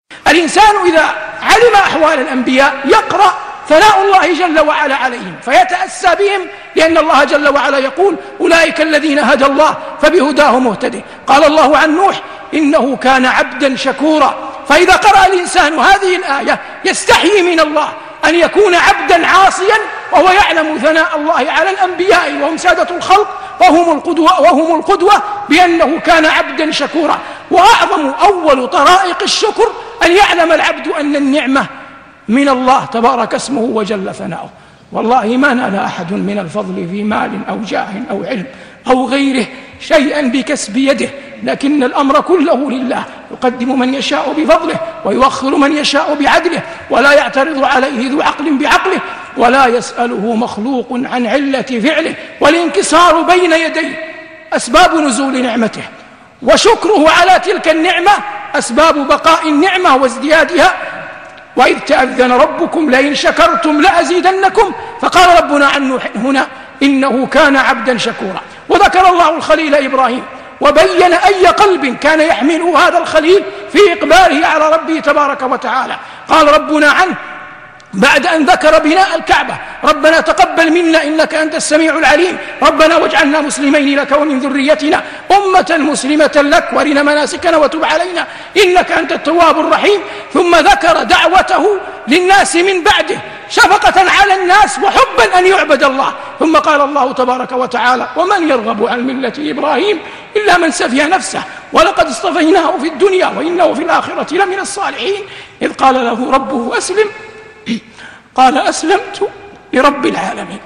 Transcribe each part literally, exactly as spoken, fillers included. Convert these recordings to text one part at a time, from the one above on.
الإنسان إذا علم أحوال الأنبياء يقرأ ثناء الله جل وعلا عليهم فيتأسى بهم، لأن الله جل وعلا يقول: أولئك الذين هدى الله فبهداه مهتدي. قال الله عن نوح: إنه كان عبدا شكورا. فإذا قرأ الإنسان هذه الآية يستحيي من الله أن يكون عبدا عاصيا وهو يعلم ثناء الله على الأنبياء وهم سادة الخلق وهم القدوة, وهم القدوة بأنه كان عبدا شكورا. وأعظم أول طرائق الشكر أن يعلم العبد أن النعمة من الله تبارك اسمه وجل ثناؤه. والله ما نال أحد من الفضل في مال أو جاه أو علم أو غيره شيئا بكسب يده، لكن الأمر كله لله، يقدم من يشاء بفضله ويؤخر من يشاء بعدله، ولا يعترض عليه ذو عقل بعقله، ولا يسأله مخلوق عن علة فعله. والانكسار بين يديه أسباب نزول نعمته، وشكره على تلك النعمة أسباب بقاء النعمة وازديادها. وإذ تأذن ربكم لئن شكرتم لأزيدنكم. فقال ربنا عن نوح هنا: إنه كان عبدا شكورا. وذكر الله الخليل إبراهيم وبين أي قلب كان يحمله هذا الخليل في إقباله على ربه تبارك وتعالى. قال ربنا عنه بعد أن ذكر بناء الكعبة: ربنا تقبل منا إنك أنت السميع العليم، ربنا واجعلنا مسلمين لك ومن ذريتنا أمة مسلمة لك وارنا مناسكنا وتب علينا إنك أنت التواب الرحيم. ثم ذكر دعوته للناس من بعده شفقة على الناس وحبا أن يعبد الله. ثم قال الله تبارك وتعالى: ومن يرغب عن ملة إبراهيم إلا من سفه نفسه ولقد اصطفيناه في الدنيا وإنه في الآخرة لمن الصالحين. إذ قال له ربه أسلم قال أسلمت لرب العالمين.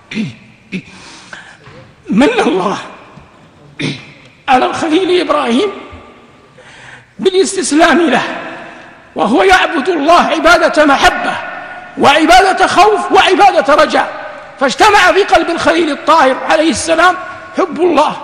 من الله على الخليل إبراهيم بالاستسلام له، وهو يعبد الله عبادة محبة وعبادة خوف وعبادة رجاء، فاجتمع في قلب الخليل الطاهر عليه السلام حب الله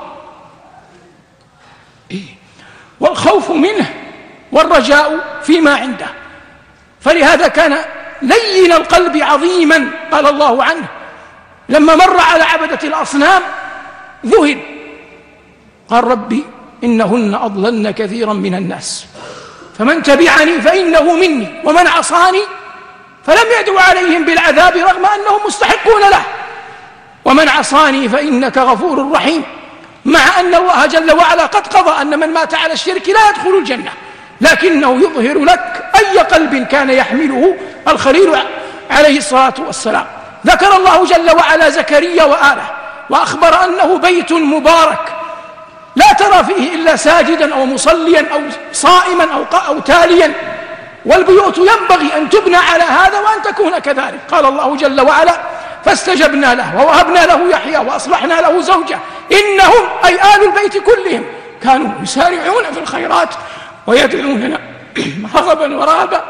والخوف منه والرجاء فيما عنده. فلهذا كان لين القلب عظيما. قال الله عنه لما مر على عبدة الأصنام ذهل، قال: ربي إنهن أضللن كثيرا من الناس فمن تبعني فإنه مني ومن عصاني فلم يدعو عليهم بالعذاب رغم أنهم مستحقون له ومن عصاني فإنك غفور رحيم. مع أن الله جل وعلا قد قضى أن من مات على الشرك لا يدخل الجنة، لكنه يظهر لك أي قلب كان يحمله الخليل عليه الصلاة والسلام. ذكر الله جل وعلا زكريا وآله وأخبر أنه بيت مبارك لا ترى فيه إلا ساجدا أو مصليا أو صائما أو, أو تاليا، والبيوت ينبغي أن تبنى على هذا وأن تكون كذلك. قال الله جل وعلا: فاستجبنا له ووهبنا له يحيى وأصلحنا له زوجه إنهم أي آل البيت كلهم كانوا يسارعون في الخيرات ويدعوننا رغبا ورهبا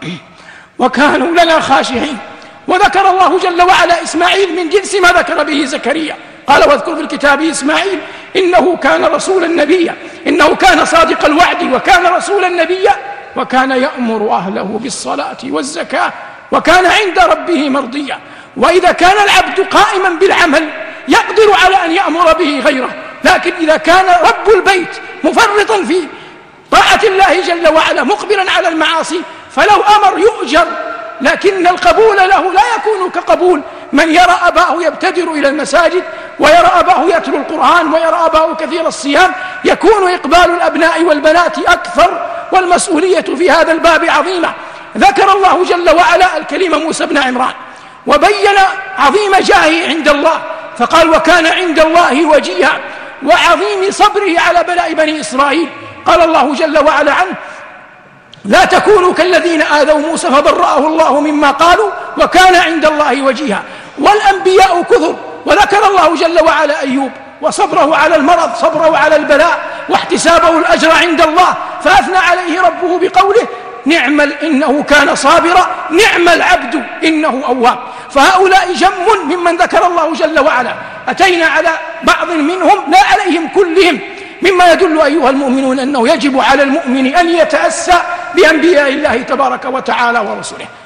وكانوا لنا خاشعين. وذكر الله جل وعلا إسماعيل من جنس ما ذكر به زكريا. قال: واذكر في الكتاب إسماعيل إنه كان رسولا نبيا إنه كان صادق الوعد وكان رسولا نبيا وكان يأمر أهله بالصلاة والزكاة وكان عند ربه مرضيا. وإذا كان العبد قائما بالعمل يقدر على أن يأمر به غيره، لكن إذا كان رب البيت مفرطا في طاعة الله جل وعلا مقبلا على المعاصي فلو أمر يؤجر، لكن القبول له لا يكون كقبول من يرى أباه يبتدر إلى المساجد ويرى أباه يتلو القرآن ويرى أباه كثير الصيام. يكون إقبال الأبناء والبنات أكثر، والمسؤولية في هذا الباب عظيمة. ذكر الله جل وعلا الكليم موسى بن عمران وبين عظيم جاهه عند الله، فقال: وكان عند الله وجيها، وعظيم صبره على بلاء بني إسرائيل. قال الله جل وعلا عنه: لا تكونوا كالذين آذوا موسى فبرأه الله مما قالوا وكان عند الله وجيها. والأنبياء كثر، وذكر الله جل وعلا أيوب وصبره على المرض، صبره على البلاء واحتسابه الأجر عند الله، فأثنى عليه ربه بقوله: نعم إنه كان صابرا نعم العبد إنه أواب. فهؤلاء جم ممن ذكر الله جل وعلا، أتينا على بعض منهم لا عليهم كلهم، مما يدل أيها المؤمنون أنه يجب على المؤمن أن يتأسى بأنبياء الله تبارك وتعالى ورسله.